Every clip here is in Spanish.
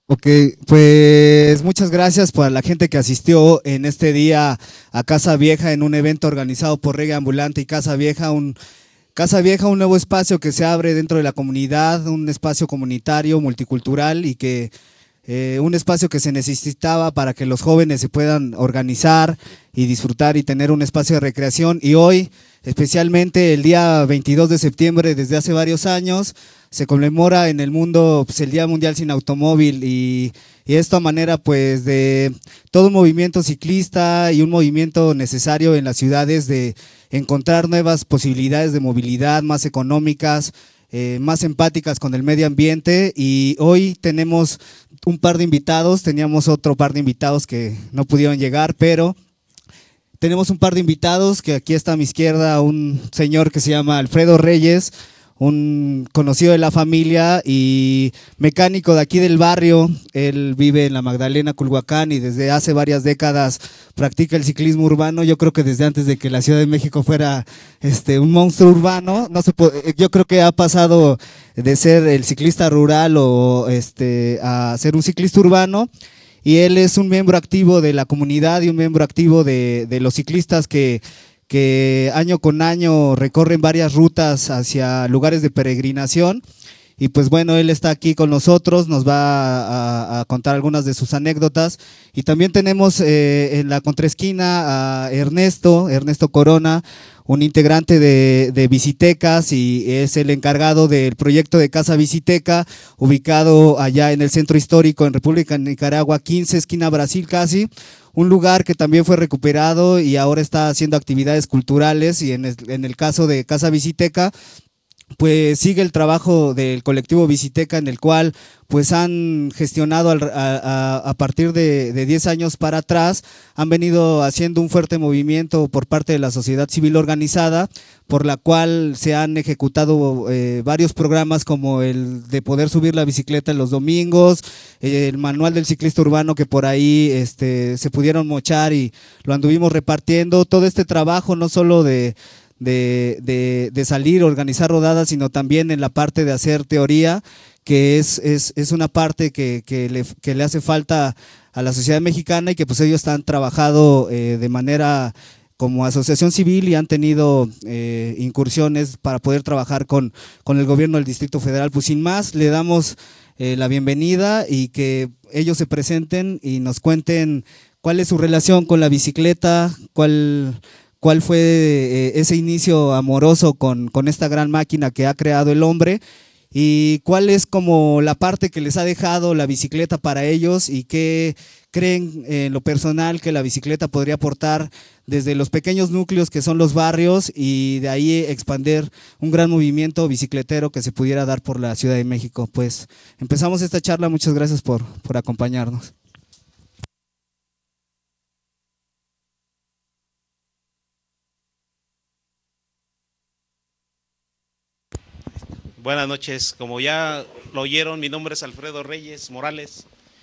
Ok, pues muchas gracias para la gente que asistió en este día a Casa Vieja en un evento organizado por Reggae Ambulante y Casa Vieja, un nuevo espacio que se abre dentro de la comunidad, un espacio comunitario, multicultural y que un espacio que se necesitaba para que los jóvenes se puedan organizar y disfrutar y tener un espacio de recreación. Y hoy, especialmente el día 22 de septiembre, desde hace varios años, se conmemora en el mundo pues, el Día Mundial Sin Automóvil y esto a manera pues de todo un movimiento ciclista y un movimiento necesario en las ciudades de encontrar nuevas posibilidades de movilidad más económicas, más empáticas con el medio ambiente. Y hoy tenemos un par de invitados, teníamos otro par de invitados que no pudieron llegar, pero tenemos un par de invitados, que aquí está a mi izquierda un señor que se llama Alfredo Reyes, un conocido de la familia y mecánico de aquí del barrio. Él vive en la Magdalena, Culhuacán, y desde hace varias décadas practica el ciclismo urbano. Yo creo que desde antes de que la Ciudad de México fuera un monstruo urbano, no se puede, yo creo que ha pasado de ser el ciclista rural a ser un ciclista urbano. Y él es un miembro activo de la comunidad y un miembro activo de los ciclistas que año con año recorren varias rutas hacia lugares de peregrinación. Y pues bueno, él está aquí con nosotros, nos va a contar algunas de sus anécdotas. Y también tenemos en la contraesquina a Ernesto Corona, un integrante de Bicitecas, y es el encargado del proyecto de Casa Biciteca, ubicado allá en el centro histórico en República de Nicaragua 15, esquina Brasil casi, un lugar que también fue recuperado y ahora está haciendo actividades culturales. Y en el caso de Casa Biciteca, pues sigue el trabajo del colectivo Biciteca, en el cual pues han gestionado a partir de 10 años para atrás, han venido haciendo un fuerte movimiento por parte de la sociedad civil organizada, por la cual se han ejecutado varios programas como el de poder subir la bicicleta en los domingos, el manual del ciclista urbano que por ahí se pudieron mochar y lo anduvimos repartiendo. Todo este trabajo no solo de salir, organizar rodadas, sino también en la parte de hacer teoría, que es una parte que le hace falta a la sociedad mexicana y que pues ellos han trabajado de manera como asociación civil y han tenido incursiones para poder trabajar con el gobierno del Distrito Federal. Pues sin más, le damos la bienvenida y que ellos se presenten y nos cuenten cuál es su relación con la bicicleta, cuál fue ese inicio amoroso con esta gran máquina que ha creado el hombre, y cuál es como la parte que les ha dejado la bicicleta para ellos y qué creen en lo personal que la bicicleta podría aportar desde los pequeños núcleos que son los barrios, y de ahí expandir un gran movimiento bicicletero que se pudiera dar por la Ciudad de México. Pues empezamos esta charla, muchas gracias por acompañarnos. Buenas noches, como ya lo oyeron, mi nombre es Alfredo Reyes Morales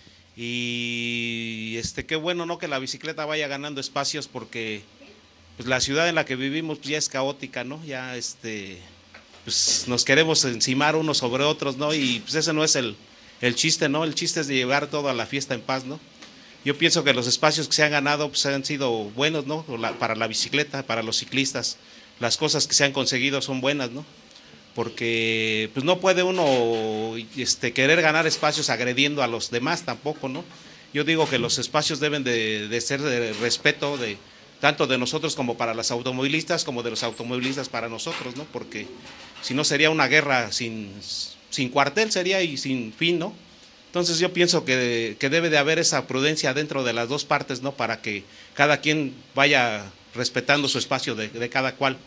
y qué bueno, ¿no?, que la bicicleta vaya ganando espacios, porque pues la ciudad en la que vivimos pues, ya es caótica, ¿no? Ya pues nos queremos encimar unos sobre otros, ¿no? Y pues ese no es el chiste, ¿no? El chiste es de llevar todo a la fiesta en paz, ¿no? Yo pienso que los espacios que se han ganado pues han sido buenos, ¿no? Para la bicicleta, para los ciclistas, las cosas que se han conseguido son buenas, ¿no? Porque pues no puede uno querer ganar espacios agrediendo a los demás tampoco, ¿no? Yo digo que los espacios deben de ser de respeto, tanto de nosotros como para los automovilistas, como de los automovilistas para nosotros, ¿no? Porque si no sería una guerra sin cuartel, sería y sin fin, ¿no? Entonces yo pienso que debe de haber esa prudencia dentro de las dos partes, ¿no? Para que cada quien vaya respetando su espacio de cada cual.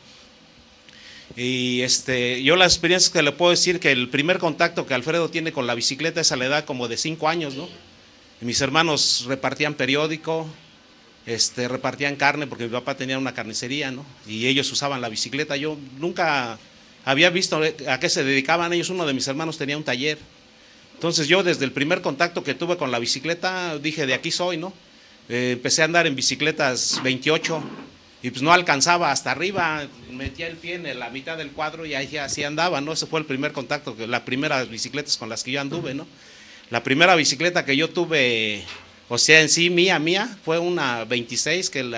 Y yo las experiencias que le puedo decir, que el primer contacto que Alfredo tiene con la bicicleta es a la edad como de 5 años, ¿no? Y mis hermanos repartían periódico, repartían carne, porque mi papá tenía una carnicería, ¿no? Y ellos usaban la bicicleta. Yo nunca había visto a qué se dedicaban ellos. Uno de mis hermanos tenía un taller. Entonces yo desde el primer contacto que tuve con la bicicleta dije, de aquí soy, ¿no? Empecé a andar en bicicletas 28 y pues no alcanzaba hasta arriba, metía el pie en la mitad del cuadro y ahí así andaba, ¿no? Ese fue el primer contacto, las primeras bicicletas con las que yo anduve, ¿no? La primera bicicleta que yo tuve, o sea, en sí, mía, fue una 26 que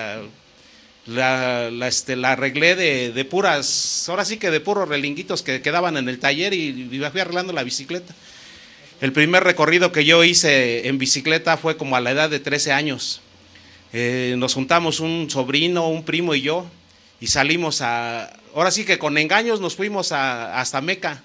la arreglé de puras, ahora sí que de puros relinguitos que quedaban en el taller y fui arreglando la bicicleta. El primer recorrido que yo hice en bicicleta fue como a la edad de 13 años. Nos juntamos un sobrino, un primo y yo, y salimos ahora sí que con engaños nos fuimos hasta Meca.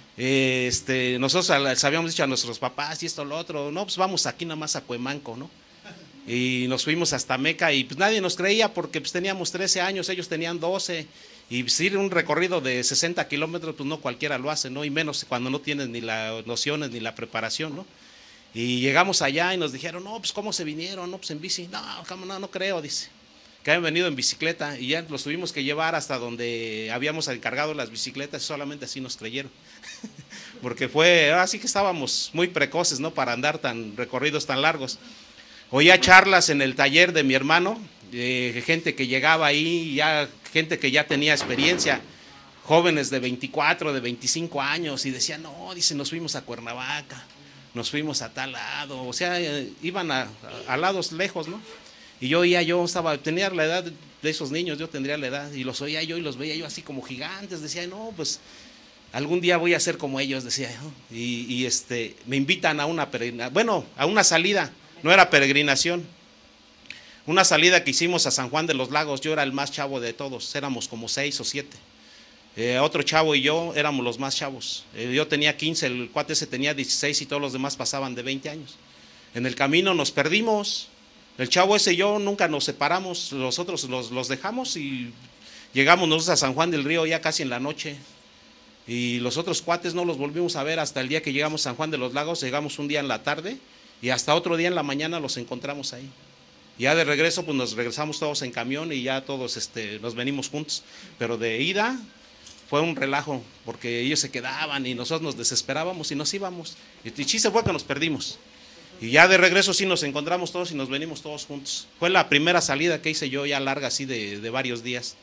Nosotros les habíamos dicho a nuestros papás y esto, lo otro, no, pues vamos aquí nada más a Cuemanco, ¿no? Y nos fuimos hasta Meca y pues nadie nos creía porque pues teníamos 13 años, ellos tenían 12, y pues ir un recorrido de 60 kilómetros, pues no cualquiera lo hace, ¿no? Y menos cuando no tienes ni las nociones ni la preparación, ¿no? Y llegamos allá y nos dijeron, no, pues ¿cómo se vinieron? No, pues en bici. No creo, dice, que habían venido en bicicleta, y ya los tuvimos que llevar hasta donde habíamos encargado las bicicletas y solamente así nos creyeron. Porque así que estábamos muy precoces, ¿no? Para andar recorridos tan largos. Oía charlas en el taller de mi hermano, gente que llegaba ahí, gente que ya tenía experiencia, jóvenes de 24, de 25 años, y decían, no, dice, nos fuimos a Cuernavaca, nos fuimos a tal lado, o sea, iban a lados lejos, ¿no? Y tenía la edad de esos niños, yo tendría la edad, y los oía yo y los veía yo así como gigantes, decía, no, pues algún día voy a ser como ellos, decía yo. Y me invitan a a una salida, no era peregrinación, una salida que hicimos a San Juan de los Lagos. Yo era el más chavo de todos, éramos como 6 o 7. Otro chavo y yo éramos los más chavos. Yo tenía 15, el cuate ese tenía 16 y todos los demás pasaban de 20 años. En el camino nos perdimos, el chavo ese y yo nunca nos separamos, los otros los dejamos y llegamos nosotros a San Juan del Río ya casi en la noche. Y los otros cuates no los volvimos a ver hasta el día que llegamos a San Juan de los Lagos. Llegamos un día en la tarde y hasta otro día en la mañana los encontramos ahí. Ya de regreso pues nos regresamos todos en camión y ya todos nos venimos juntos. Pero de ida fue un relajo porque ellos se quedaban y nosotros nos desesperábamos y nos íbamos. Y chiste fue que nos perdimos. Y ya de regreso sí nos encontramos todos y nos venimos todos juntos. Fue la primera salida que hice yo ya larga así de varios días.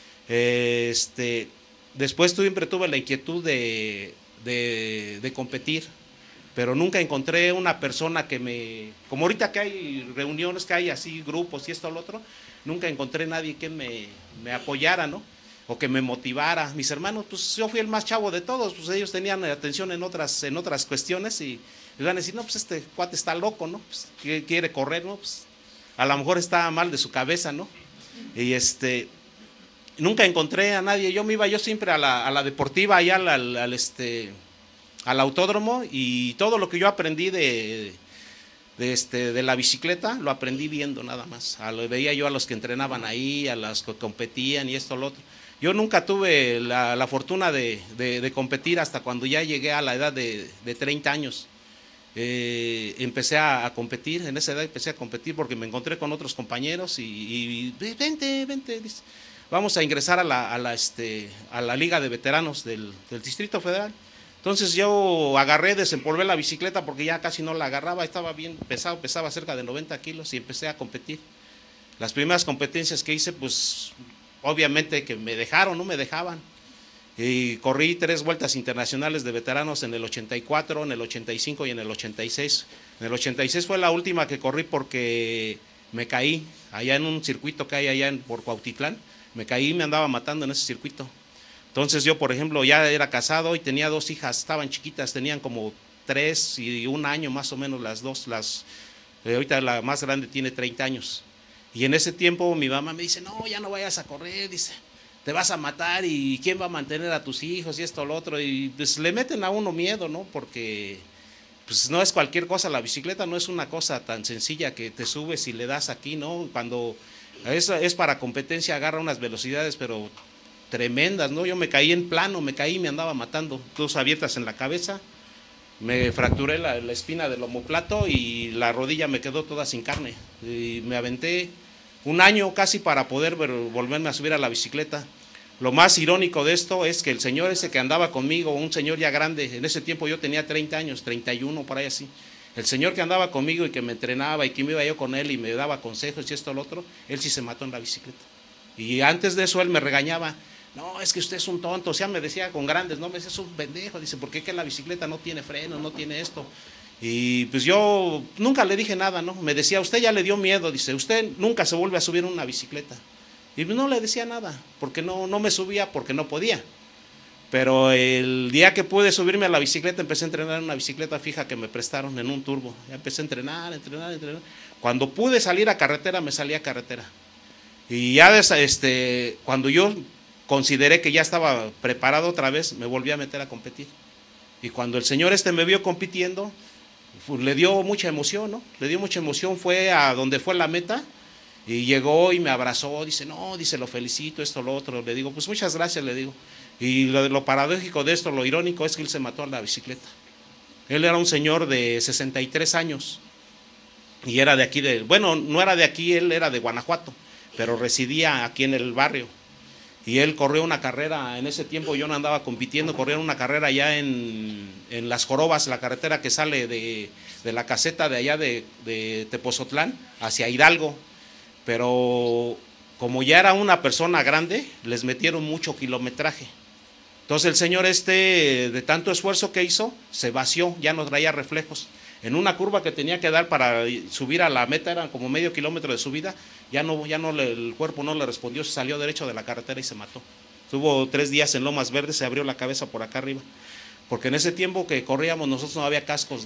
Después siempre tuve la inquietud de competir, pero nunca encontré una persona como ahorita que hay reuniones, que hay así grupos y esto o lo otro, nunca encontré nadie que me apoyara, ¿no? O que me motivara. Mis hermanos, pues yo fui el más chavo de todos, pues ellos tenían atención en otras cuestiones y les van a decir, no, pues este cuate está loco, ¿no? Pues quiere correr, ¿no? Pues a lo mejor está mal de su cabeza, ¿no? Y nunca encontré a nadie. Yo siempre a la deportiva, allá al autódromo, y todo lo que yo aprendí de la bicicleta lo aprendí viendo nada más. Veía yo a los que entrenaban ahí, a los que competían y esto, lo otro. Yo nunca tuve la fortuna de competir hasta cuando ya llegué a la edad de 30 años. Empecé a competir, en esa edad empecé a competir porque me encontré con otros compañeros y vente, dice, vamos a ingresar a la Liga de Veteranos del Distrito Federal. Entonces yo desempolvé la bicicleta porque ya casi no la agarraba, estaba bien pesado, pesaba cerca de 90 kilos y empecé a competir. Las primeras competencias que hice, pues obviamente que no me dejaban. Y corrí 3 vueltas internacionales de veteranos en el 84, en el 85 y en el 86. En el 86 fue la última que corrí porque me caí allá en un circuito que hay allá por Cuautitlán. Me caí y me andaba matando en ese circuito. Entonces yo, por ejemplo, ya era casado y tenía 2 hijas, estaban chiquitas, tenían como 3 y 1 año más o menos las dos. Ahorita la más grande tiene 30 años. Y en ese tiempo mi mamá me dice, no, ya no vayas a correr, dice, te vas a matar y quién va a mantener a tus hijos y esto, lo otro. Y pues le meten a uno miedo, ¿no? Porque pues no es cualquier cosa, la bicicleta no es una cosa tan sencilla que te subes y le das aquí, ¿no? Cuando es para competencia, agarra unas velocidades, pero tremendas, ¿no? Yo me caí en plano, me andaba matando, 2 abiertas en la cabeza, me fracturé la espina del omóplato y la rodilla me quedó toda sin carne. Y me aventé 1 año casi para poder volverme a subir a la bicicleta. Lo más irónico de esto es que el señor ese que andaba conmigo, un señor ya grande, en ese tiempo yo tenía 30 años, 31 por ahí así, el señor que andaba conmigo y que me entrenaba y que me iba yo con él y me daba consejos y esto, lo otro, él sí se mató en la bicicleta. Y antes de eso él me regañaba, no, es que usted es un tonto, o sea, me decía con grandes, no, me decía, es un pendejo, dice, ¿por qué que la bicicleta no tiene freno, no tiene esto? Y pues yo nunca le dije nada, ¿no? Me decía, usted ya le dio miedo, dice, usted nunca se vuelve a subir en una bicicleta. Y no le decía nada, porque no me subía, porque no podía. Pero el día que pude subirme a la bicicleta, empecé a entrenar en una bicicleta fija que me prestaron en un turbo. Ya empecé a entrenar. Cuando pude salir a carretera, me salí a carretera. Y ya cuando yo consideré que ya estaba preparado otra vez, me volví a meter a competir. Y cuando el señor me vio compitiendo, pues, le dio mucha emoción, ¿no? Le dio mucha emoción, fue a donde fue la meta y llegó y me abrazó, dice, no, dice, lo felicito, esto, lo otro. Le digo, pues muchas gracias, le digo. Y lo paradójico de esto, lo irónico, es que él se mató a la bicicleta. Él era un señor de 63 años y era de aquí, bueno, no era de aquí, él era de Guanajuato, pero residía aquí en el barrio. Y él corrió una carrera, en ese tiempo yo no andaba compitiendo, corría una carrera allá en Las Jorobas, la carretera que sale de la caseta de allá de Tepozotlán hacia Hidalgo. Pero como ya era una persona grande, les metieron mucho kilometraje. Entonces el señor de tanto esfuerzo que hizo, se vació, ya no traía reflejos. En una curva que tenía que dar para subir a la meta, eran como medio kilómetro de subida, el cuerpo no le respondió, se salió derecho de la carretera y se mató. Estuvo 3 días en Lomas Verdes, se abrió la cabeza por acá arriba. Porque en ese tiempo que corríamos nosotros no había cascos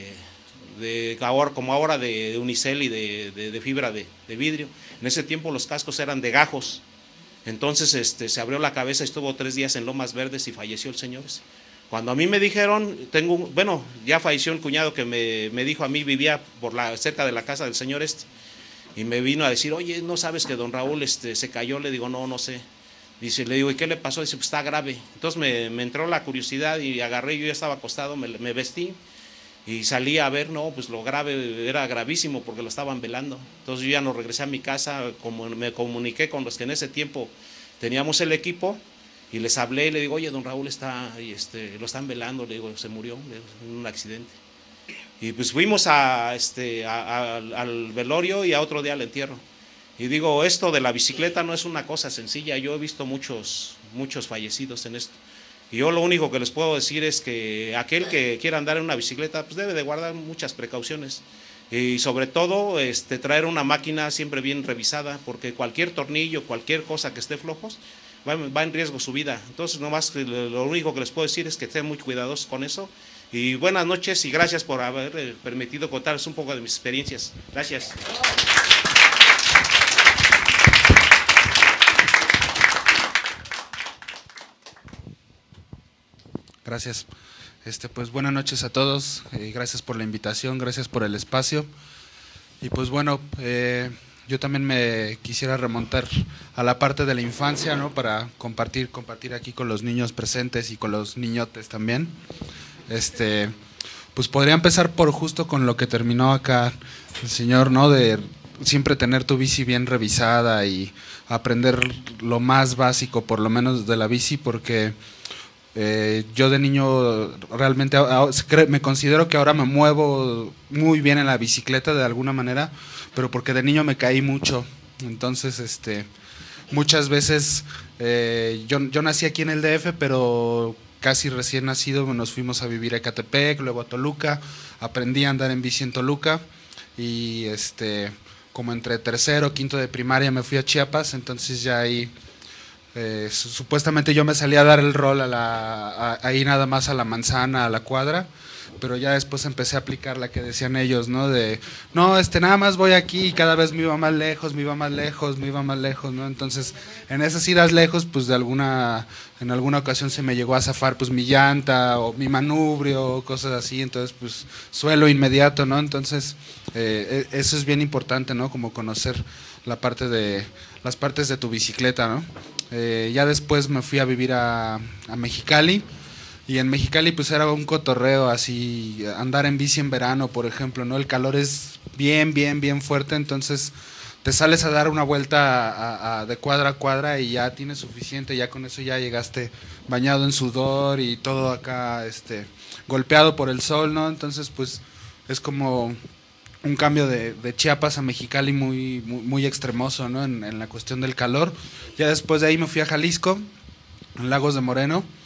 como ahora de unicel y de fibra de vidrio. En ese tiempo los cascos eran de gajos. Entonces se abrió la cabeza, estuvo 3 días en Lomas Verdes y falleció el señor. Cuando a mí me dijeron, ya falleció un cuñado que me dijo a mí, vivía cerca de la casa del señor y me vino a decir, oye, ¿no sabes que don Raúl se cayó? Le digo, no sé. Le digo, ¿y qué le pasó? Dice, pues está grave. Entonces me entró la curiosidad y agarré, yo ya estaba acostado, me vestí y salí a ver, no, pues lo grave, era gravísimo porque lo estaban velando. Entonces yo ya no regresé a mi casa, me comuniqué con los que en ese tiempo teníamos el equipo y les hablé y le digo, oye, don Raúl lo están velando, le digo, se murió en un accidente. Y pues fuimos al velorio y a otro día al entierro. Y digo, esto de la bicicleta no es una cosa sencilla, yo he visto muchos fallecidos en esto. Y yo lo único que les puedo decir es que aquel que quiera andar en una bicicleta, pues debe de guardar muchas precauciones. Y sobre todo, traer una máquina siempre bien revisada, porque cualquier tornillo, cualquier cosa que esté flojos, va en riesgo su vida. Entonces, nomás lo único que les puedo decir es que estén muy cuidadosos con eso. Y buenas noches y gracias por haber permitido contarles un poco de mis experiencias. Gracias. Gracias. Pues buenas noches a todos, gracias por la invitación, gracias por el espacio. Y pues bueno, yo también me quisiera remontar a la parte de la infancia, ¿no? Para compartir aquí con los niños presentes y con los niñotes también. Pues podría empezar por justo con lo que terminó acá el señor, ¿no? De siempre tener tu bici bien revisada y aprender lo más básico, por lo menos de la bici, porque yo de niño realmente me considero que ahora me muevo muy bien en la bicicleta de alguna manera, pero porque de niño me caí mucho. Entonces, muchas veces yo nací aquí en el DF, pero casi recién nacido nos fuimos a vivir a Ecatepec, luego a Toluca, aprendí a andar en bici en Toluca y como entre tercero, quinto de primaria me fui a Chiapas, entonces ya ahí supuestamente yo me salí a dar el rol ahí nada más a la manzana, a la cuadra, pero ya después empecé a aplicar la que decían ellos, ¿no? Nada más voy aquí y cada vez me iba más lejos, ¿no? Entonces, en esas idas lejos, pues en alguna ocasión se me llegó a zafar pues mi llanta o mi manubrio, cosas así, entonces pues suelo inmediato, ¿no? Entonces, eso es bien importante, ¿no? Como conocer las partes de tu bicicleta, ¿no? Ya después me fui a vivir a Mexicali. Y en Mexicali pues era un cotorreo así, andar en bici en verano, por ejemplo, ¿no? El calor es bien fuerte, entonces te sales a dar una vuelta de cuadra a cuadra y ya tienes suficiente, ya con eso ya llegaste bañado en sudor y todo acá golpeado por el sol, ¿no? Entonces pues es como un cambio de Chiapas a Mexicali muy extremoso, ¿no? En la cuestión del calor. Ya después de ahí me fui a Jalisco, en Lagos de Moreno.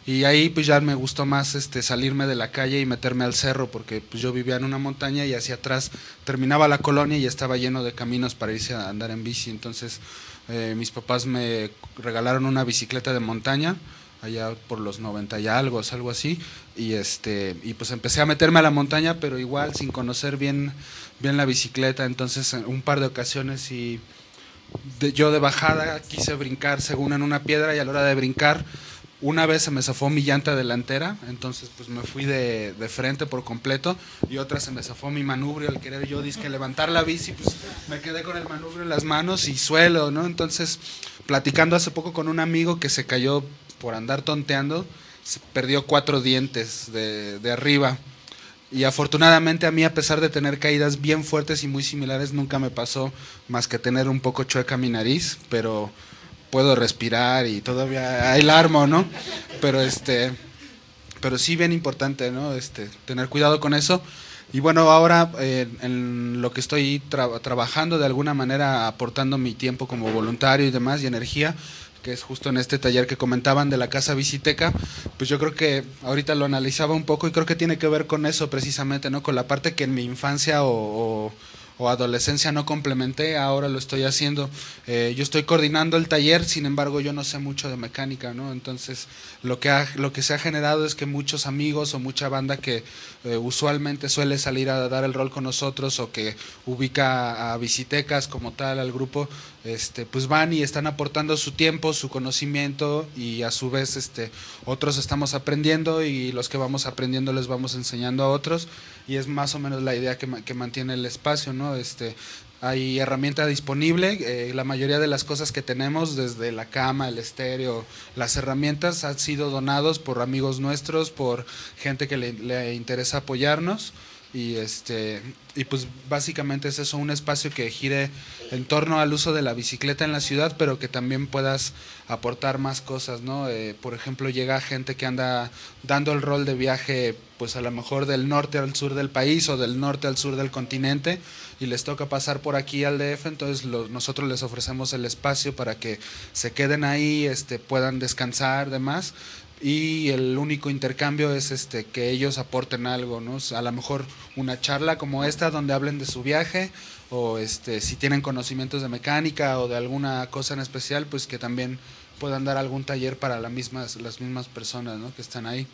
Y ahí pues ya me gustó más salirme de la calle y meterme al cerro, porque pues yo vivía en una montaña y hacia atrás terminaba la colonia y estaba lleno de caminos para irse a andar en bici. Entonces mis papás me regalaron una bicicleta de montaña allá por los 90 y algo así, y pues empecé a meterme a la montaña, pero igual sin conocer bien la bicicleta. Entonces en un par de ocasiones yo de bajada quise brincar según en una piedra, y a la hora de brincar una vez se me zafó mi llanta delantera, entonces pues me fui de frente por completo, y otra se me zafó mi manubrio al querer yo disque levantar la bici, pues me quedé con el manubrio en las manos y suelo, ¿no? Entonces, platicando hace poco con un amigo que se cayó por andar tonteando, se perdió 4 dientes de arriba. Y afortunadamente a mí, a pesar de tener caídas bien fuertes y muy similares, nunca me pasó más que tener un poco chueca mi nariz, pero puedo respirar y todavía hay la armo, ¿no? Pero sí bien importante, ¿no? Tener cuidado con eso. Y bueno, ahora en lo que estoy trabajando, de alguna manera aportando mi tiempo como voluntario y demás, y energía, que es justo en este taller que comentaban de la Casa Biciteca, pues yo creo que ahorita lo analizaba un poco y creo que tiene que ver con eso precisamente, ¿no? Con la parte que en mi infancia o adolescencia no complementé, ahora lo estoy haciendo. Yo estoy coordinando el taller, sin embargo yo no sé mucho de mecánica, ¿no? Entonces lo que se ha generado es que muchos amigos o mucha banda que usualmente suele salir a dar el rol con nosotros, o que ubica a Bicitecas como tal al grupo, pues van y están aportando su tiempo, su conocimiento, y a su vez otros estamos aprendiendo, y los que vamos aprendiendo les vamos enseñando a otros, y es más o menos la idea que mantiene el espacio, ¿no? Hay herramienta disponible, la mayoría de las cosas que tenemos, desde la cama, el estéreo, las herramientas, han sido donados por amigos nuestros, por gente que le interesa apoyarnos. Y pues básicamente es eso, un espacio que gire en torno al uso de la bicicleta en la ciudad, pero que también puedas aportar más cosas, ¿no? Por ejemplo, llega gente que anda dando el rol de viaje, pues a lo mejor del norte al sur del país o del norte al sur del continente, y les toca pasar por aquí al DF, entonces nosotros les ofrecemos el espacio para que se queden ahí, puedan descansar, demás. Y el único intercambio es que ellos aporten algo, ¿no? A lo mejor una charla como esta donde hablen de su viaje, o si tienen conocimientos de mecánica o de alguna cosa en especial, pues que también puedan dar algún taller para las mismas personas, ¿no? Que están ahí.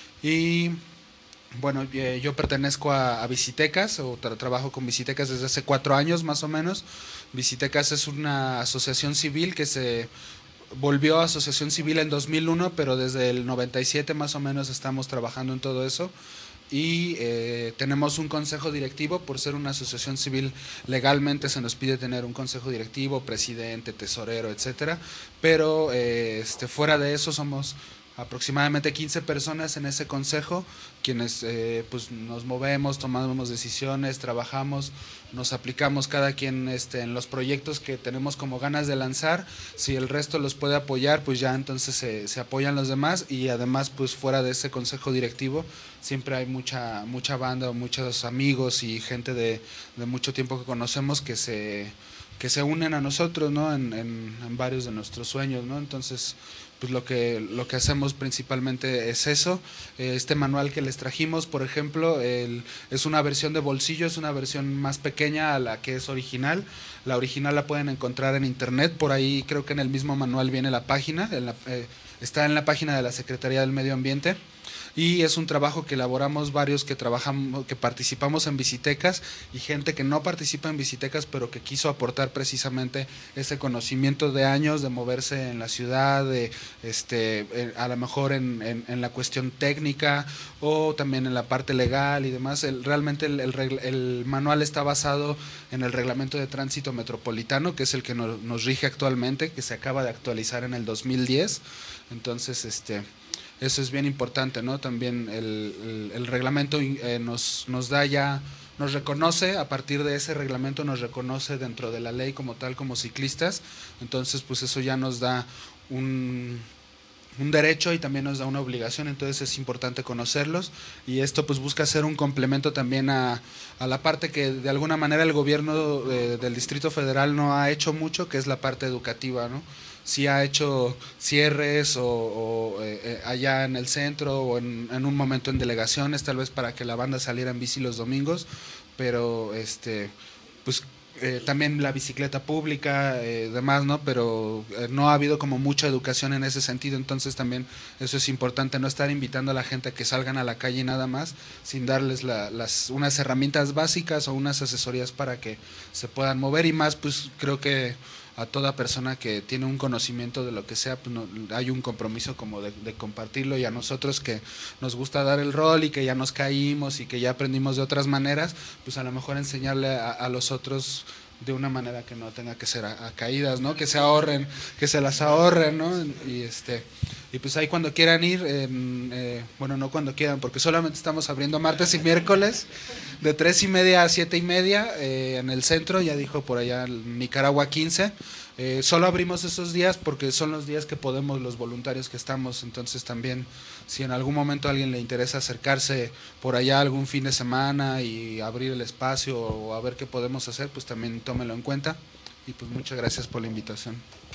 Y bueno, yo pertenezco a Bicitecas, o trabajo con Bicitecas desde hace 4 años más o menos. Bicitecas es una asociación civil que se volvió asociación civil en 2001, pero desde el 97 más o menos estamos trabajando en todo eso, y tenemos un consejo directivo. Por ser una asociación civil, legalmente se nos pide tener un consejo directivo, presidente, tesorero, etcétera, pero fuera de eso somos aproximadamente 15 personas en ese consejo, quienes pues nos movemos, tomamos decisiones, trabajamos, nos aplicamos cada quien en los proyectos que tenemos como ganas de lanzar. Si el resto los puede apoyar, pues ya entonces se apoyan los demás, y además pues fuera de ese consejo directivo siempre hay mucha banda, muchos amigos y gente de mucho tiempo que conocemos que se unen a nosotros, ¿no? En varios de nuestros sueños, ¿no? Entonces pues lo que hacemos principalmente es eso. Este manual que les trajimos, por ejemplo, es una versión de bolsillo, es una versión más pequeña a la que es original. La original la pueden encontrar en internet, por ahí creo que en el mismo manual viene la página, está en la página de la Secretaría del Medio Ambiente. Y es un trabajo que elaboramos varios que participamos en Bicitecas, y gente que no participa en Bicitecas pero que quiso aportar precisamente ese conocimiento de años de moverse en la ciudad, a lo mejor en la cuestión técnica, o también en la parte legal y demás. Realmente el manual está basado en el Reglamento de Tránsito Metropolitano, que es el que nos rige actualmente, que se acaba de actualizar en el 2010. Entonces eso es bien importante, ¿no? También el reglamento nos da ya, nos reconoce, a partir de ese reglamento nos reconoce dentro de la ley como tal, como ciclistas. Entonces pues eso ya nos da un derecho, y también nos da una obligación, entonces es importante conocerlos. Y esto pues busca ser un complemento también a la parte que de alguna manera el gobierno del Distrito Federal no ha hecho mucho, que es la parte educativa, ¿no? sí ha hecho cierres allá en el centro o en un momento en delegaciones, tal vez para que la banda saliera en bici los domingos, pero pues también la bicicleta pública, demás, ¿no? Pero no ha habido como mucha educación en ese sentido, entonces también eso es importante, no estar invitando a la gente a que salgan a la calle nada más, sin darles unas herramientas básicas o unas asesorías para que se puedan mover, y más pues creo que a toda persona que tiene un conocimiento de lo que sea, pues hay un compromiso como de compartirlo, y a nosotros que nos gusta dar el rol y que ya nos caímos y que ya aprendimos de otras maneras, pues a lo mejor enseñarle a los otros de una manera que no tenga que ser a caídas, ¿no? Que se ahorren, que se las ahorren, ¿no? Y pues ahí cuando quieran ir, bueno, no cuando quieran, porque solamente estamos abriendo martes y miércoles, de 3:30 a 7:30, en el centro, ya dijo por allá, Nicaragua 15. Solo abrimos esos días porque son los días que podemos los voluntarios que estamos, entonces también si en algún momento a alguien le interesa acercarse por allá algún fin de semana y abrir el espacio o a ver qué podemos hacer, pues también tómelo en cuenta, y pues muchas gracias por la invitación.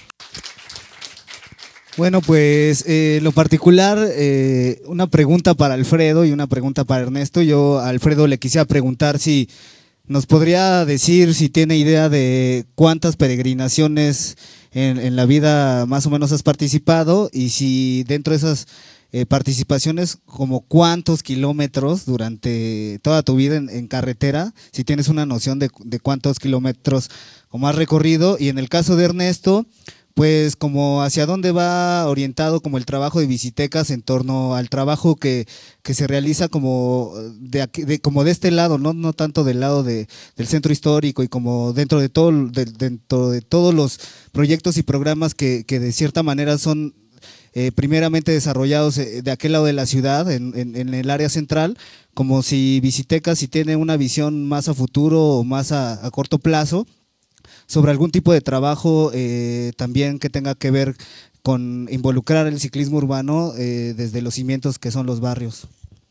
Bueno, pues lo particular, una pregunta para Alfredo y una pregunta para Ernesto. Yo a Alfredo le quisiera preguntar si nos podría decir si tiene idea de cuántas peregrinaciones en la vida más o menos has participado, y si dentro de esas participaciones, como cuántos kilómetros durante toda tu vida en carretera, si tienes una noción de cuántos kilómetros como has recorrido, y en el caso de Ernesto, pues como hacia dónde va orientado como el trabajo de Bicitecas en torno al trabajo que se realiza como como de este lado, no tanto del lado del centro histórico, y como dentro de todos los proyectos y programas que de cierta manera son primeramente desarrollados de aquel lado de la ciudad, en el área central, como si Bicitecas si tiene una visión más a futuro o más a corto plazo sobre algún tipo de trabajo también que tenga que ver con involucrar el ciclismo urbano desde los cimientos que son los barrios.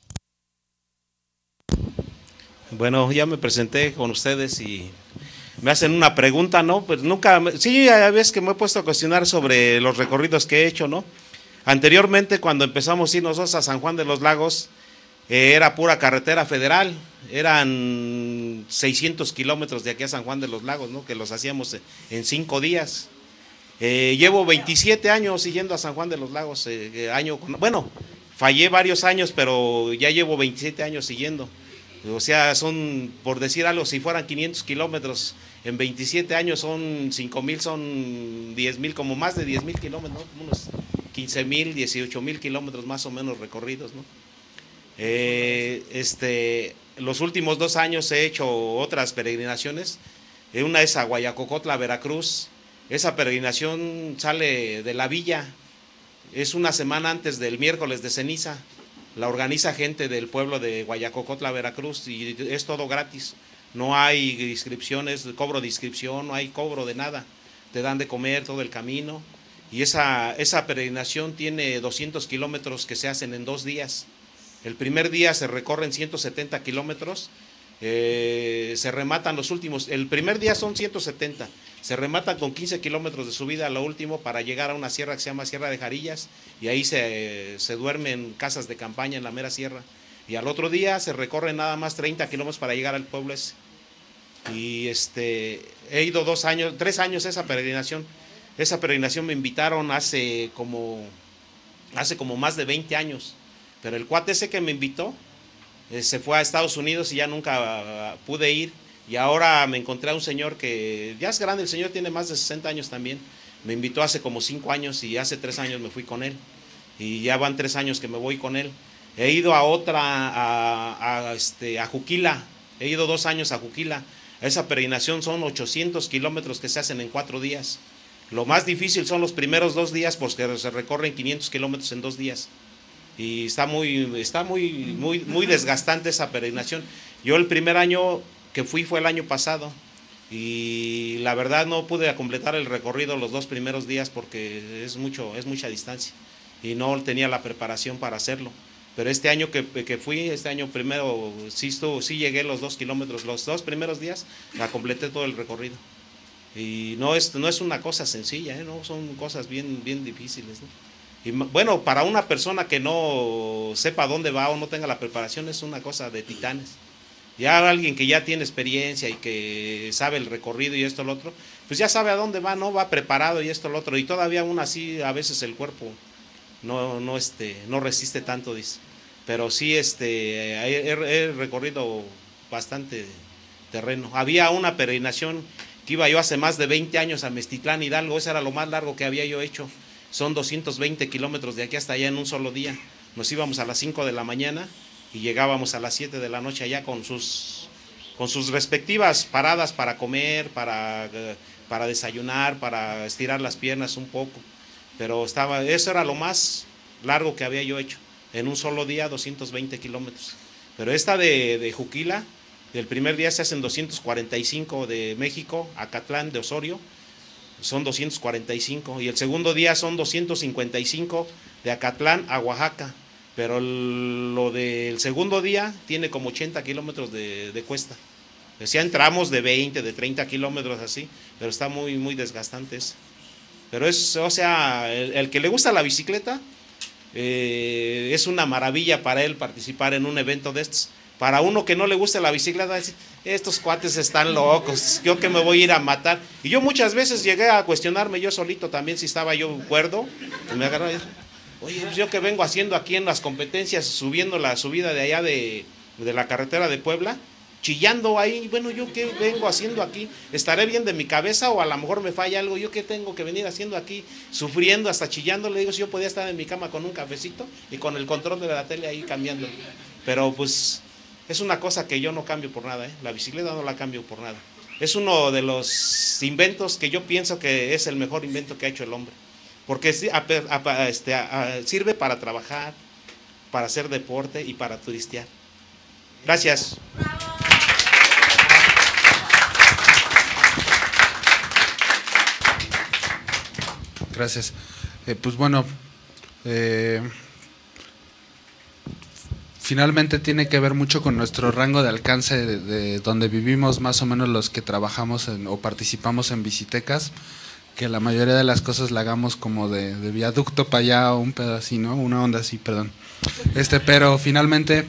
Bueno, ya me presenté con ustedes y me hacen una pregunta, ¿no? Pues nunca, sí, a veces que me he puesto a cuestionar sobre los recorridos que he hecho, ¿no? Anteriormente, cuando empezamos a ir nosotros a San Juan de los Lagos, era pura carretera federal, eran 600 kilómetros de aquí a San Juan de los Lagos, ¿no? Que los hacíamos en 5 días. Llevo 27 años siguiendo a San Juan de los Lagos, bueno, fallé varios años, pero ya llevo 27 años siguiendo. O sea, son, por decir algo, si fueran 500 kilómetros, en 27 años son 5,000, son 10,000, como más de 10,000 kilómetros, ¿no? Como unos 15,000, 18,000 kilómetros más o menos recorridos, ¿no? Los últimos 2 años he hecho otras peregrinaciones. Una es a Guayacocotla, Veracruz. Esa peregrinación sale de la villa, es una semana antes del miércoles de ceniza. La organiza gente del pueblo de Guayacocotla, Veracruz, y es todo gratis. No hay inscripciones, cobro de inscripción, no hay cobro de nada. Te dan de comer todo el camino. Y esa peregrinación tiene 200 kilómetros que se hacen en 2 días. El primer día se recorren 170 kilómetros, se rematan los últimos, el primer día son 170, se rematan con 15 kilómetros de subida a lo último para llegar a una sierra que se llama Sierra de Jarillas, y ahí se duerme en casas de campaña en la mera sierra. Y al otro día se recorren nada más 30 kilómetros para llegar al pueblo ese. Y he ido 3 años a esa peregrinación. Esa peregrinación me invitaron hace como más de 20 años. Pero el cuate ese que me invitó se fue a Estados Unidos y ya nunca pude ir. Y ahora me encontré a un señor que ya es grande, el señor tiene más de 60 años también. Me invitó hace como 5 años y hace 3 años me fui con él. Y ya van 3 años que me voy con él. He ido a Juquila, he ido 2 años a Juquila. Esa peregrinación son 800 kilómetros que se hacen en 4 días. Lo más difícil son los primeros 2 días porque se recorren 500 kilómetros en 2 días. Y está muy desgastante esa peregrinación. Yo el primer año que fui fue el año pasado y la verdad no pude completar el recorrido los 2 primeros días porque es mucha distancia y no tenía la preparación para hacerlo. Pero este año que fui, este año primero sí llegué los 2 kilómetros, los 2 primeros días la completé todo el recorrido. Y no es una cosa sencilla, ¿no? Son cosas bien difíciles, ¿no? Y bueno, para una persona que no sepa dónde va o no tenga la preparación, es una cosa de titanes. Ya alguien que ya tiene experiencia y que sabe el recorrido y esto lo otro, pues ya sabe a dónde va, ¿no? Va preparado y esto lo otro. Y todavía aún así a veces el cuerpo no resiste tanto, dice. Pero sí, he recorrido bastante terreno. Había una peregrinación que iba yo hace más de 20 años a Meztitlán, Hidalgo. Ese era lo más largo que había yo hecho. Son 220 kilómetros de aquí hasta allá en un solo día. Nos íbamos a las 5 de la mañana y llegábamos a las 7 de la noche allá con sus respectivas paradas para comer, para desayunar, para estirar las piernas un poco. Pero eso era lo más largo que había yo hecho. En un solo día, 220 kilómetros. Pero esta de Juquila, el primer día se hacen 245 de México, Acatlán, de Osorio, son 245. Y el segundo día son 255 de Acatlán a Oaxaca. Pero lo del segundo día tiene como 80 kilómetros de cuesta. Decían tramos de 20, de 30 kilómetros así, pero está muy desgastante ese. Pero o sea, el que le gusta la bicicleta, es una maravilla para él participar en un evento de estos. Para uno que no le gusta la bicicleta, decir, estos cuates están locos, yo que me voy a ir a matar. Y yo muchas veces llegué a cuestionarme yo solito también si estaba yo cuerdo. Y me agarraba y decía, oye, pues yo que vengo haciendo aquí en las competencias, subiendo la subida de allá de la carretera de Puebla, chillando ahí, bueno, ¿yo qué vengo haciendo aquí? ¿Estaré bien de mi cabeza o a lo mejor me falla algo? ¿Yo qué tengo que venir haciendo aquí? Sufriendo, hasta chillando, le digo, si yo podía estar en mi cama con un cafecito y con el control de la tele ahí cambiando. Pero pues es una cosa que yo no cambio por nada, ¿eh? La bicicleta no la cambio por nada. Es uno de los inventos que yo pienso que es el mejor invento que ha hecho el hombre. Porque sirve para trabajar, para hacer deporte y para turistear. Gracias. Gracias. Pues bueno, finalmente tiene que ver mucho con nuestro rango de alcance de donde vivimos, más o menos los que trabajamos o participamos en Bicitecas, que la mayoría de las cosas la hagamos como de viaducto para allá o un pedo así, ¿no? Una onda así, perdón. Pero finalmente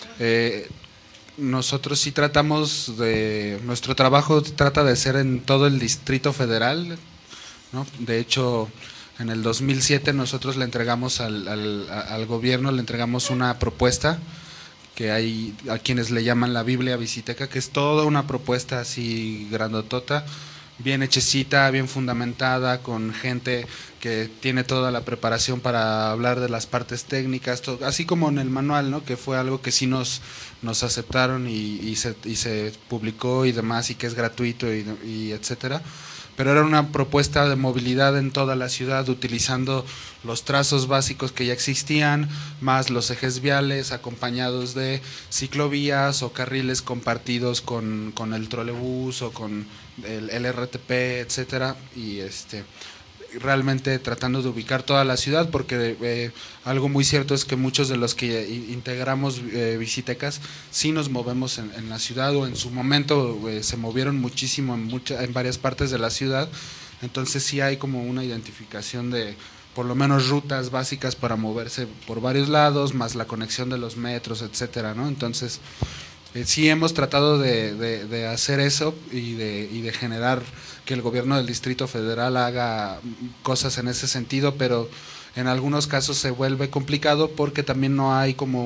nosotros sí nuestro trabajo trata de ser en todo el Distrito Federal, ¿no? De hecho, en el 2007 nosotros le entregamos al gobierno, le entregamos una propuesta que hay a quienes le llaman la Biblia Biciteca, que es toda una propuesta así grandotota, bien hechecita, bien fundamentada, con gente que tiene toda la preparación para hablar de las partes técnicas, así como en el manual, ¿no? Que fue algo que sí nos aceptaron y se publicó y demás, y que es gratuito y etcétera. Pero era una propuesta de movilidad en toda la ciudad, utilizando los trazos básicos que ya existían, más los ejes viales, acompañados de ciclovías o carriles compartidos con el trolebús o con el RTP, etcétera, y realmente tratando de ubicar toda la ciudad, porque algo muy cierto es que muchos de los que integramos Bicitecas sí nos movemos en la ciudad, o en su momento se movieron muchísimo en varias partes de la ciudad. Entonces sí hay como una identificación de por lo menos rutas básicas para moverse por varios lados, más la conexión de los metros, etcétera, ¿no? Entonces sí hemos tratado de hacer eso y de generar que el gobierno del Distrito Federal haga cosas en ese sentido, pero en algunos casos se vuelve complicado porque también no hay como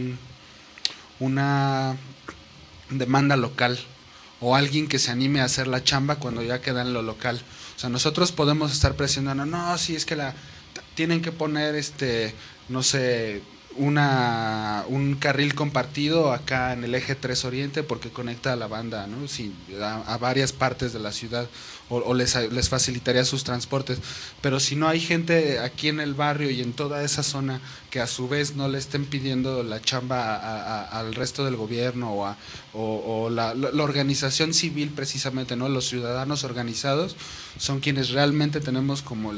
una demanda local o alguien que se anime a hacer la chamba cuando ya queda en lo local. O sea, nosotros podemos estar presionando, no, sí, es que tienen que poner no sé, un carril compartido acá en el eje 3 Oriente porque conecta a la banda, ¿no? Sí, a varias partes de la ciudad, o les facilitaría sus transportes. Pero si no hay gente aquí en el barrio y en toda esa zona que a su vez no le estén pidiendo la chamba al resto del gobierno o la organización civil precisamente, ¿no? Los ciudadanos organizados son quienes realmente tenemos como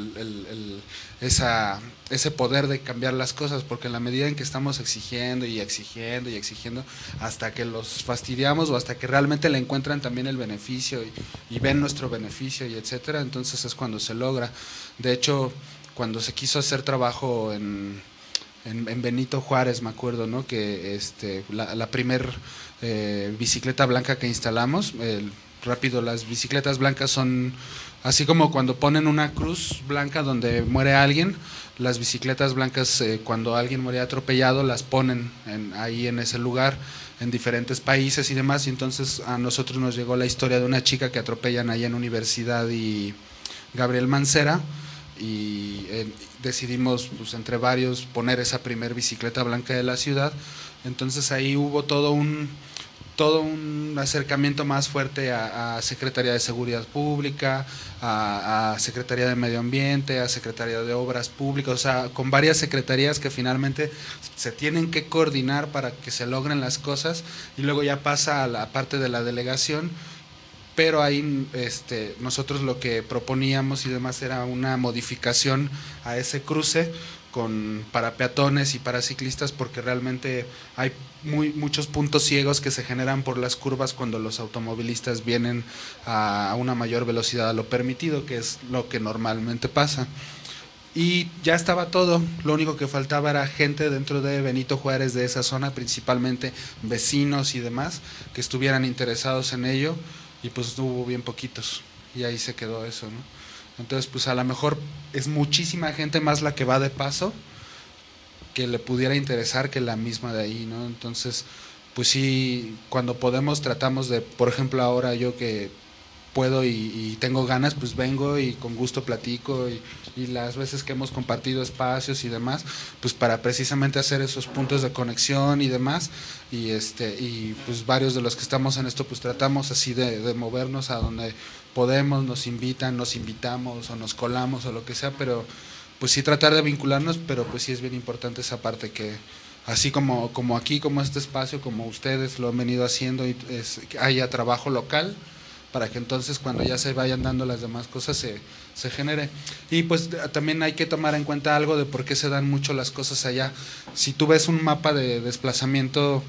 ese poder de cambiar las cosas, porque en la medida en que estamos exigiendo y exigiendo y exigiendo, hasta que los fastidiamos o hasta que realmente le encuentran también el beneficio y ven nuestro beneficio y etcétera, entonces es cuando se logra. De hecho, cuando se quiso hacer trabajo en Benito Juárez, me acuerdo, ¿no? Que la primer bicicleta blanca que instalamos, rápido, las bicicletas blancas son así como cuando ponen una cruz blanca donde muere alguien, las bicicletas blancas cuando alguien muere atropellado las ponen ahí en ese lugar, en diferentes países y demás, y entonces a nosotros nos llegó la historia de una chica que atropellan ahí en Universidad y Gabriel Mancera, y decidimos pues, entre varios poner esa primer bicicleta blanca de la ciudad. Entonces ahí hubo todo un acercamiento más fuerte a Secretaría de Seguridad Pública, a Secretaría de Medio Ambiente, a Secretaría de Obras Públicas, o sea, con varias secretarías que finalmente se tienen que coordinar para que se logren las cosas, y luego ya pasa a la parte de la delegación. Pero ahí nosotros lo que proponíamos y demás era una modificación a ese cruce para peatones y para ciclistas, porque realmente hay muchos puntos ciegos que se generan por las curvas cuando los automovilistas vienen a una mayor velocidad a lo permitido, que es lo que normalmente pasa. Y ya estaba todo, lo único que faltaba era gente dentro de Benito Juárez, de esa zona, principalmente vecinos y demás, que estuvieran interesados en ello, y pues hubo bien poquitos, y ahí se quedó eso, ¿no? Entonces pues a lo mejor es muchísima gente más la que va de paso que le pudiera interesar que la misma de ahí, ¿no? Entonces pues sí, cuando podemos tratamos de, por ejemplo ahora yo que puedo y tengo ganas, pues vengo y con gusto platico, y las veces que hemos compartido espacios y demás, pues para precisamente hacer esos puntos de conexión y demás, y pues varios de los que estamos en esto pues tratamos así de movernos a donde podemos, nos invitan, nos invitamos o nos colamos o lo que sea, pero pues sí tratar de vincularnos, pero pues sí es bien importante esa parte que así como aquí, como este espacio, como ustedes lo han venido haciendo, y que haya trabajo local, para que entonces cuando ya se vayan dando las demás cosas se genere. Y pues también hay que tomar en cuenta algo de por qué se dan mucho las cosas allá. Si tú ves un mapa de desplazamiento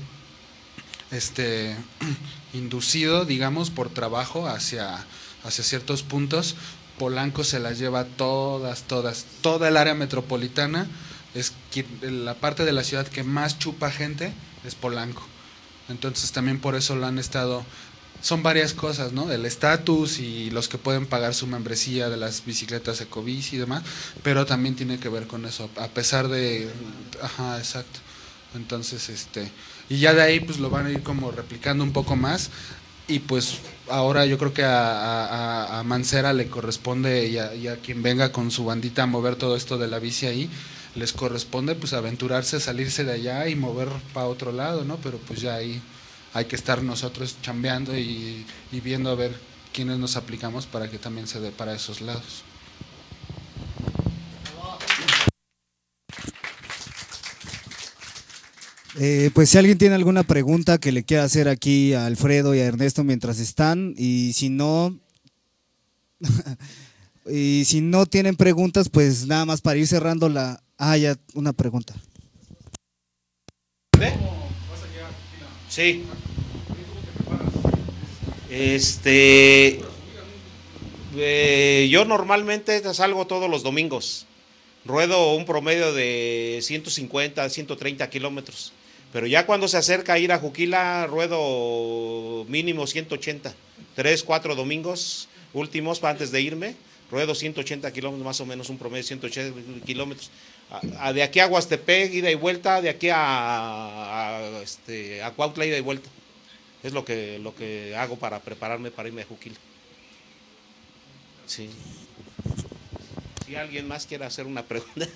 inducido, digamos, por trabajo hacia ciertos puntos, Polanco se las lleva toda el área metropolitana, la parte de la ciudad que más chupa gente es Polanco. Entonces también por eso lo han estado. Son varias cosas, ¿no? El estatus y los que pueden pagar su membresía de las bicicletas Ecobici y demás, pero también tiene que ver con eso, a pesar de... Ajá, exacto. Entonces, y ya de ahí pues lo van a ir como replicando un poco más, y pues ahora yo creo que a Mancera le corresponde, y a quien venga con su bandita a mover todo esto de la bici ahí, les corresponde pues aventurarse, salirse de allá y mover para otro lado, ¿no? Pero pues ya ahí hay que estar nosotros chambeando y viendo a ver quiénes nos aplicamos para que también se dé para esos lados. Pues si alguien tiene alguna pregunta que le quiera hacer aquí a Alfredo y a Ernesto mientras están, y si no tienen preguntas, pues nada más para ir cerrando ya una pregunta. Sí. Yo normalmente salgo todos los domingos. Ruedo un promedio de 150, 130 kilómetros. Pero ya cuando se acerca a ir a Juquila, ruedo mínimo 180. 3, 4 domingos últimos antes de irme, ruedo 180 kilómetros, más o menos un promedio de 180 kilómetros. De aquí a Huastepec, ida y vuelta, de aquí a Cuautla, ida y vuelta. Es lo que hago para prepararme para irme a Juquila. Sí. Si alguien más quiere hacer una pregunta.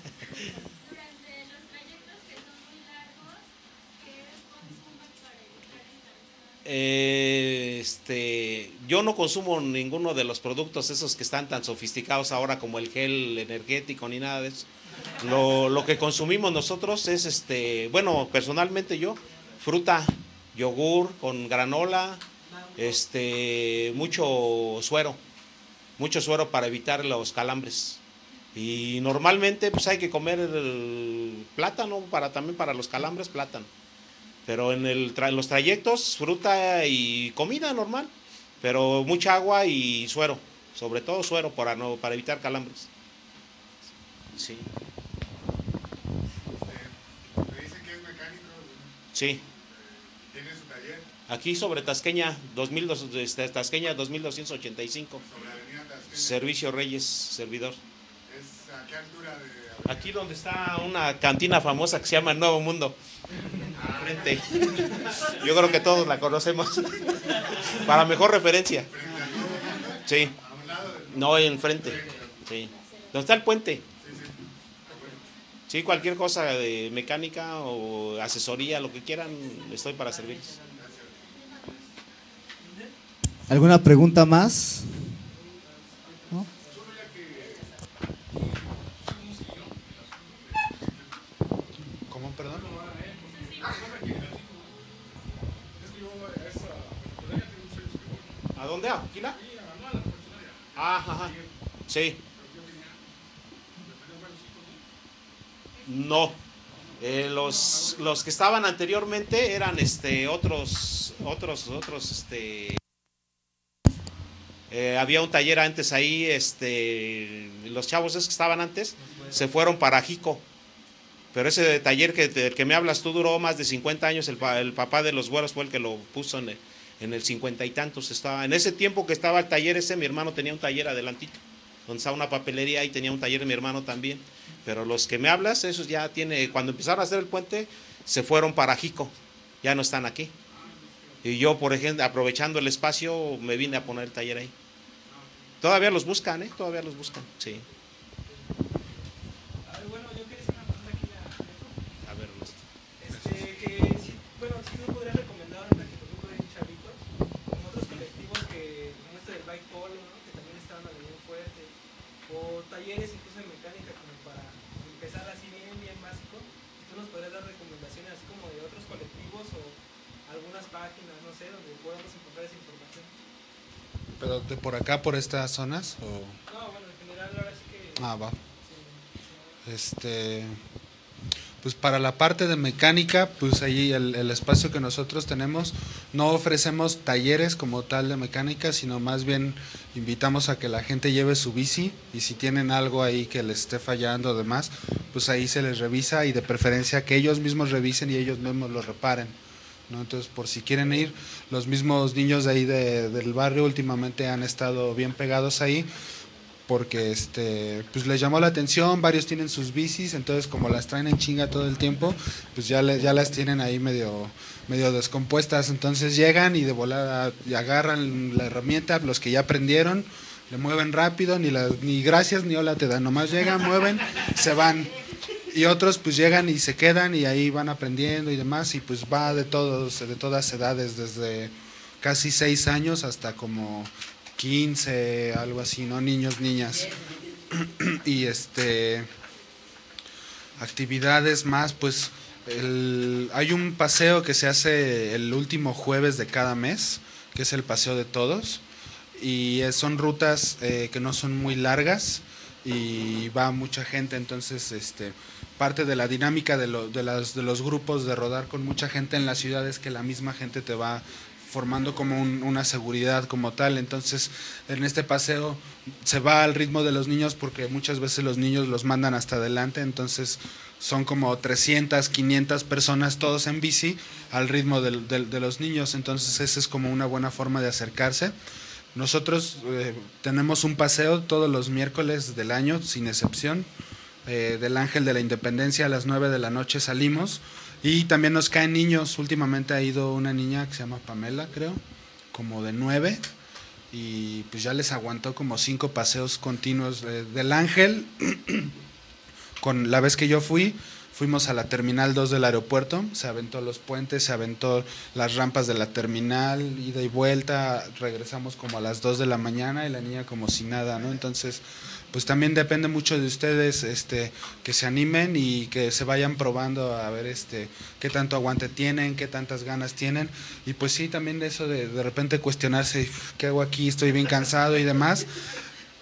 Yo no consumo ninguno de los productos esos que están tan sofisticados ahora como el gel energético ni nada de eso. Lo que consumimos nosotros es, bueno, personalmente yo, fruta, yogur con granola, mucho suero. mucho suero para evitar los calambres. Y normalmente pues hay que comer el plátano también para los calambres, plátano. Pero en los trayectos, fruta y comida normal, pero mucha agua y suero, sobre todo suero para evitar calambres. Sí. Me dice que es mecánico. Sí. ¿Tiene su taller? Aquí sobre Tasqueña, Tasqueña 2285. Sobre Avenida Tasqueña. Servicio Reyes, servidor. ¿Es a qué altura de Avenida? Aquí donde está una cantina famosa que se llama Nuevo Mundo. Frente. Yo creo que todos la conocemos. Para mejor referencia. Sí. ¿A un lado del... No, enfrente. Sí. ¿Dónde está el puente? Sí, cualquier cosa de mecánica o asesoría, lo que quieran, estoy para servirles. ¿Alguna pregunta más? ¿No? ¿Cómo, perdón? ¿A dónde? ¿A Aquila? Ajá. Sí. No. Los que estaban anteriormente eran otros. Había un taller antes ahí, los chavos esos que estaban antes se fueron para Jico. Pero ese taller del que me hablas tú duró más de 50 años. El papá de los güeros fue el que lo puso en el 50 y tantos. En ese tiempo que estaba el taller ese, mi hermano tenía un taller adelantito, donde estaba una papelería y tenía un taller mi hermano también. Pero los que me hablas, esos ya cuando empezaron a hacer el puente, se fueron para Jico, ya no están aquí. Y yo, por ejemplo, aprovechando el espacio, me vine a poner el taller ahí. Todavía los buscan, todavía los buscan, sí. Bueno, yo quería hacer una pregunta aquí A ver, si no podrías recomendar ahorita que por ejemplo hay chavitos, como otros colectivos como del bike polo, ¿no? Que también estaban muy fuerte, o talleres incluso de mecánica como para empezar así bien básico. Tú nos podrías dar recomendaciones así como de otros colectivos o algunas páginas, no sé, donde podamos encontrar esa información. ¿Pero de por acá, por estas zonas? ¿O? No, bueno, en general ahora sí que... Va. Sí. Pues para la parte de mecánica, pues ahí el espacio que nosotros tenemos, no ofrecemos talleres como tal de mecánica, sino más bien invitamos a que la gente lleve su bici y si tienen algo ahí que les esté fallando o demás, pues ahí se les revisa y de preferencia que ellos mismos revisen y ellos mismos lo reparen, ¿no? Entonces, por si quieren ir, los mismos niños de ahí del barrio últimamente han estado bien pegados ahí, porque pues les llamó la atención, varios tienen sus bicis, entonces como las traen en chinga todo el tiempo, pues ya las tienen ahí medio descompuestas, entonces llegan y de volada y agarran la herramienta, los que ya aprendieron, le mueven rápido, ni gracias ni hola te dan, nomás llegan, mueven, se van. Y otros pues llegan y se quedan y ahí van aprendiendo y demás, y pues va de todas edades, desde casi 6 años hasta como 15, algo así, ¿no? Niños, niñas. Y actividades más, pues hay un paseo que se hace el último jueves de cada mes, que es el Paseo de Todos, y son rutas que no son muy largas y va mucha gente, entonces parte de la dinámica de los grupos de rodar con mucha gente en la ciudad es que la misma gente te va formando como una seguridad como tal. Entonces en este paseo se va al ritmo de los niños porque muchas veces los niños los mandan hasta adelante, entonces son como 300, 500 personas todos en bici al ritmo de los niños, entonces esa es como una buena forma de acercarse. Nosotros tenemos un paseo todos los miércoles del año sin excepción, del Ángel de la Independencia a las 9 de la noche salimos. Y también nos caen niños, últimamente ha ido una niña que se llama Pamela, creo, como de 9, y pues ya les aguantó como 5 paseos continuos del Ángel. Con la vez que yo fuimos a la Terminal 2 del aeropuerto, se aventó los puentes, se aventó las rampas de la terminal, ida y vuelta, regresamos como a las 2 de la mañana y la niña como si nada, ¿no? Entonces, pues también depende mucho de ustedes que se animen y que se vayan probando a ver qué tanto aguante tienen, qué tantas ganas tienen, y pues sí, también eso de repente cuestionarse, ¿qué hago aquí? Estoy bien cansado y demás.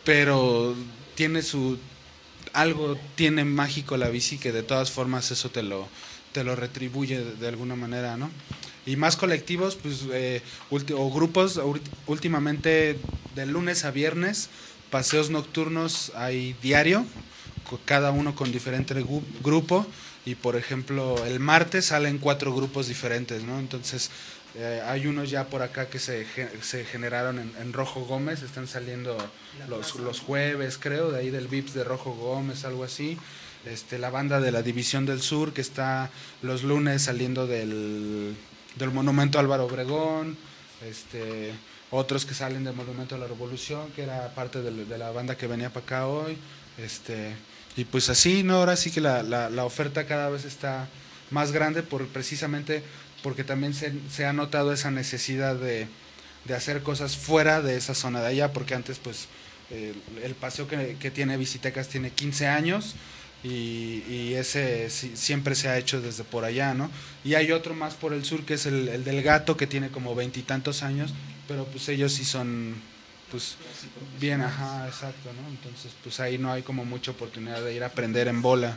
pero tiene algo tiene mágico la bici que de todas formas eso te lo retribuye de alguna manera, ¿no? Y más colectivos, pues, o grupos, últimamente de lunes a viernes, paseos nocturnos hay diario, cada uno con diferente grupo, y por ejemplo el martes salen 4 grupos diferentes, ¿no? Entonces hay unos ya por acá que se generaron en Rojo Gómez, están saliendo los jueves, creo, de ahí del VIPS de Rojo Gómez, algo así. La banda de la División del Sur que está los lunes saliendo del Monumento Álvaro Obregón, otros que salen del Monumento a la Revolución, que era parte de la banda que venía para acá hoy, y pues así, ¿no? Ahora sí que la oferta cada vez está más grande precisamente porque también se ha notado esa necesidad de hacer cosas fuera de esa zona de allá, porque antes pues el paseo que tiene Bicitecas tiene 15 años, y ese siempre se ha hecho desde por allá, ¿no? Y hay otro más por el sur que es el del Gato, que tiene como 20 y tantos años, pero pues ellos sí son pues bien, ajá, exacto, ¿no? Entonces pues ahí no hay como mucha oportunidad de ir a aprender en bola.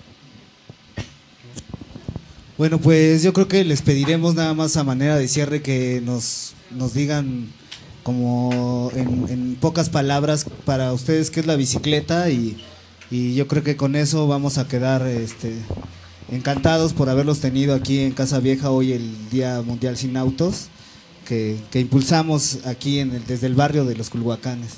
Bueno, pues yo creo que les pediremos nada más a manera de cierre que nos digan como en pocas palabras para ustedes qué es la bicicleta, y yo creo que con eso vamos a quedar encantados por haberlos tenido aquí en Casa Vieja hoy, el Día Mundial Sin Autos, que impulsamos aquí desde el barrio de Los Culhuacanes.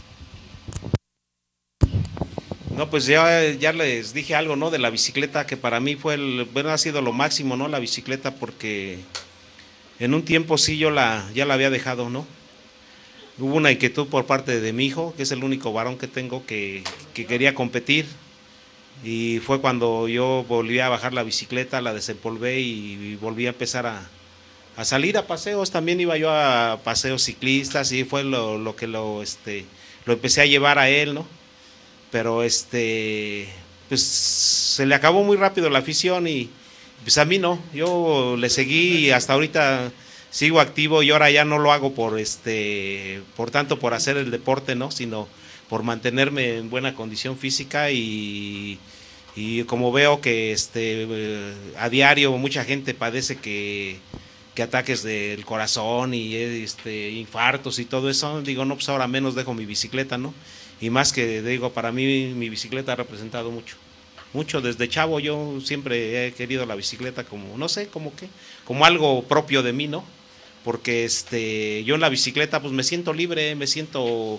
No, pues ya les dije algo, ¿no? De la bicicleta, que para mí ha sido lo máximo, ¿no? La bicicleta, porque en un tiempo sí ya la había dejado, ¿no? Hubo una inquietud por parte de mi hijo, que es el único varón que tengo que quería competir, y fue cuando yo volví a bajar la bicicleta, la desempolvé y volví a empezar a salir a paseos. También iba yo a paseos ciclistas y fue lo que lo empecé a llevar a él, ¿no? Pero pues se le acabó muy rápido la afición, y pues a mí no, yo le seguí y hasta ahorita sigo activo, y ahora ya no lo hago por tanto por hacer el deporte, ¿no? Sino por mantenerme en buena condición física, y como veo que a diario mucha gente padece que ataques del corazón y infartos y todo eso, digo, no, pues ahora menos dejo mi bicicleta, ¿no? Y más que digo, para mí mi bicicleta ha representado mucho desde chavo. Yo siempre he querido la bicicleta como, no sé, como algo propio de mí, ¿no? Porque yo en la bicicleta pues me siento libre, me siento,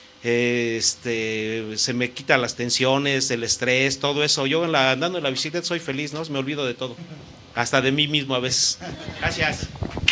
se me quitan las tensiones, el estrés, todo eso. Yo andando en la bicicleta soy feliz, ¿no? Me olvido de todo, hasta de mí mismo a veces. Gracias.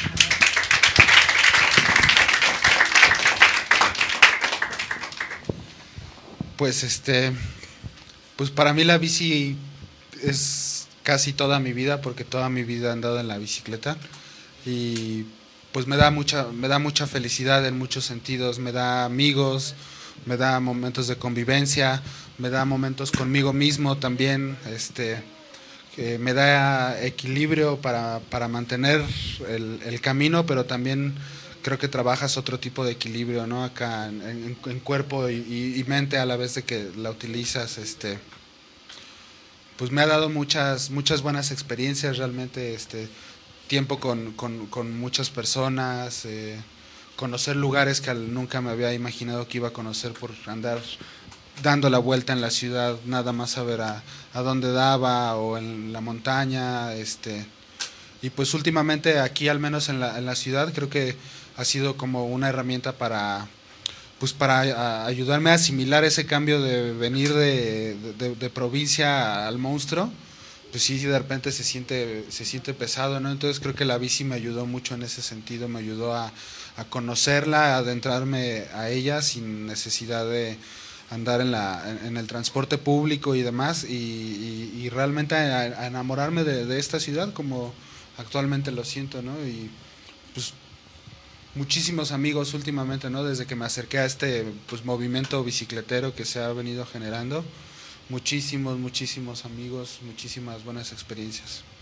Pues pues para mí la bici es casi toda mi vida, porque toda mi vida he andado en la bicicleta, y pues me da mucha felicidad en muchos sentidos. Me da amigos, me da momentos de convivencia, me da momentos conmigo mismo también, que me da equilibrio para mantener el camino, pero también creo que trabajas otro tipo de equilibrio, ¿no? Acá en cuerpo y mente a la vez de que la utilizas. Pues me ha dado muchas buenas experiencias realmente, tiempo con muchas personas, conocer lugares que nunca me había imaginado que iba a conocer por andar dando la vuelta en la ciudad, nada más a ver a dónde daba, o en la montaña, y pues últimamente aquí, al menos en la ciudad, creo que ha sido como una herramienta para ayudarme a asimilar ese cambio de venir de provincia al monstruo. Pues sí, de repente se siente pesado, ¿no? Entonces creo que la bici me ayudó mucho en ese sentido, me ayudó a conocerla, a adentrarme a ella sin necesidad de andar en el transporte público y demás, y realmente a enamorarme de esta ciudad como actualmente lo siento, ¿no? Y pues muchísimos amigos últimamente, ¿no? Desde que me acerqué a pues movimiento bicicletero que se ha venido generando, muchísimos amigos, muchísimas buenas experiencias.